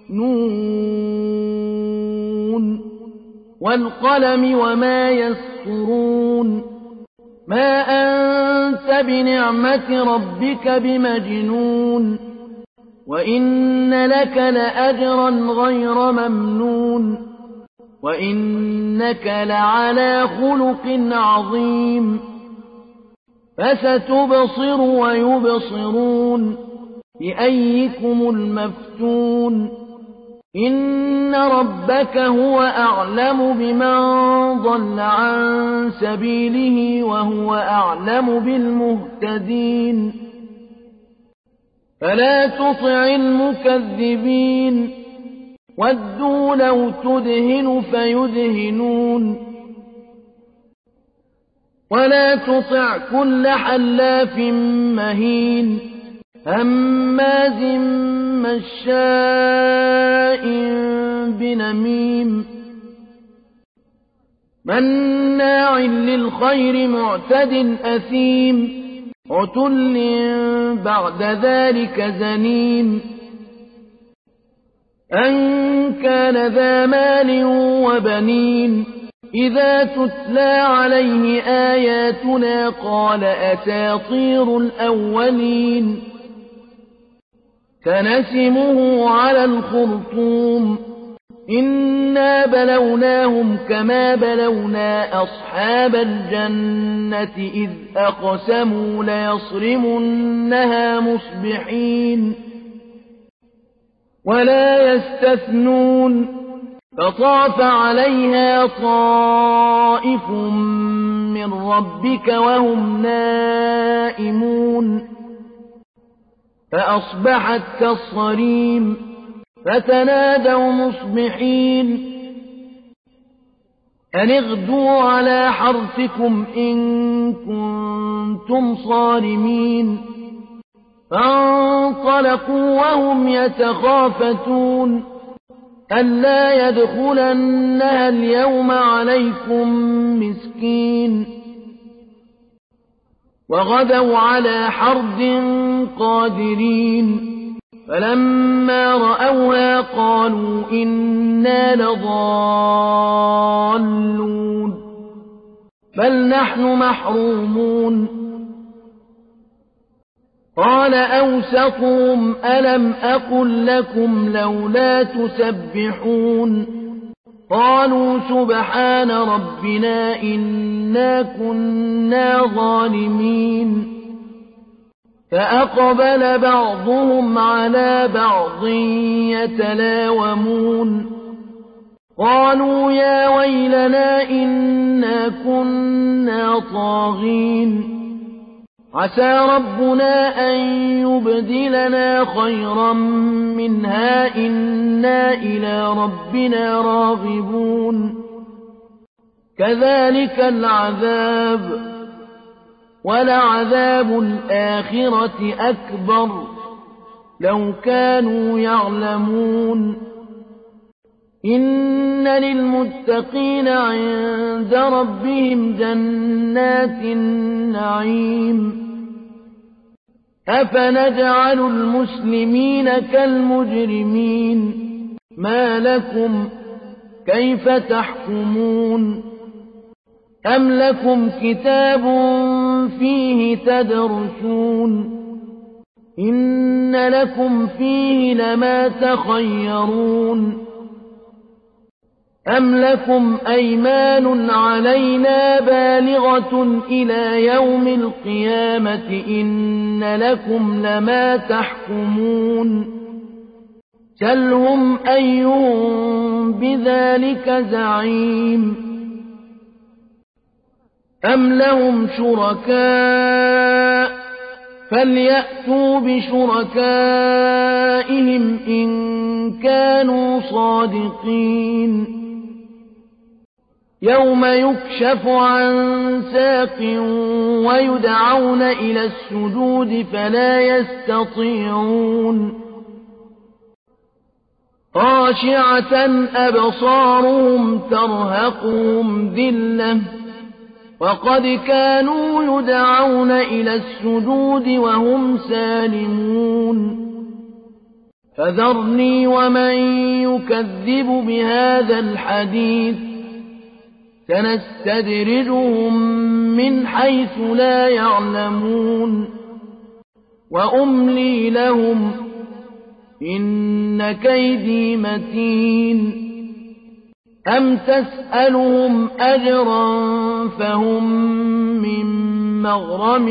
نون والقلم وما يسطرون ما أنت بنعمة ربك بمجنون وإن لك لأجرا غير ممنون وإنك لعلى خلق عظيم فستبصر ويبصرون بأيكم المفتون إن ربك هو أعلم بمن ضل عن سبيله وهو أعلم بالمهتدين فلا تطع المكذبين ودوا لو تدهن فيدهنون ولا تطع كل حلاف مهين هماز مشاء بنميم مناع للخير معتد أثيم عتل بعد ذلك زنيم أن كان ذا مال وبنين إذا تتلى عليه آياتنا قال أساطير الأولين سنسمه على الخرطوم إنا بلوناهم كما بلونا أصحاب الجنة إذ أقسموا ليصرمنها مصبحين ولا يستثنون فطاف عليها طائف من ربك وهم نائمون فأصبحت كالصريم فتنادوا مصبحين أن اغدوا على حرثكم إن كنتم صارمين فانطلقوا وهم يتخافتون ألا يدخلنها اليوم عليكم مسكين وغدوا على حرد قادرين فلما رأوها قالوا إنا لضالون بل نحن محرومون قال أوسطهم ألم أقل لكم لولا تسبحون قالوا سبحان ربنا إنا كنا ظالمين فأقبل بعضهم على بعض يتلاومون قالوا يا ويلنا إنا كنا طاغين عسى ربنا أن يبدلنا خيرا منها إنا إلى ربنا راغبون كذلك العذاب ولعذاب الآخرة أكبر لو كانوا يعلمون إن للمتقين عند ربهم جنات النعيم أفنجعل المسلمين كالمجرمين ما لكم كيف تحكمون أم لكم كتاب فيه تدرسون إن لكم فيه لما تخيرون أم لكم أيمان علينا بالغة إلى يوم القيامة إن لكم لما تحكمون سلهم أيهم بذلك زعيم أم لهم شركاء فليأتوا بشركائهم إن كانوا صادقين يوم يكشف عن ساق ويدعون إلى السجود فلا يستطيعون خاشعة أبصارهم ترهقهم ذلة وقد كانوا يدعون إلى السجود وهم سالمون فذرني ومن يكذب بهذا الحديث سنستدرجهم من حيث لا يعلمون وأملي لهم إن كيدي متين أم تسألهم أجرا فهم من مغرم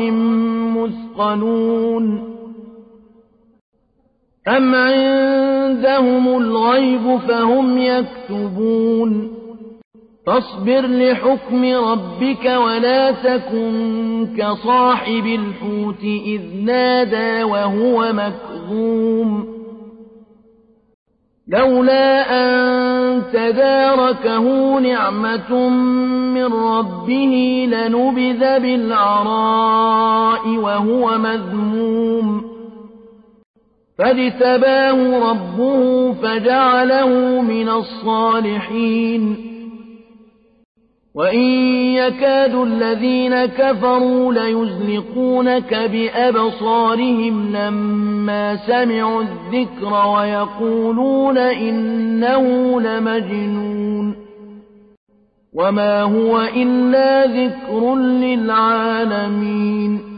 مثقلون أم عندهم الغيب فهم يكتبون فاصبر لحكم ربك ولا تكن كصاحب الحوت إذ نادى وهو مكظوم لولا أن تداركه نعمة من ربه لنبذ بالعراء وهو مذموم فاجتباه ربه فجعله من الصالحين وإن يكاد الذين كفروا ليزلقونك بأبصارهم لما سمعوا الذكر ويقولون إنه لمجنون وما هو إلا ذكر للعالمين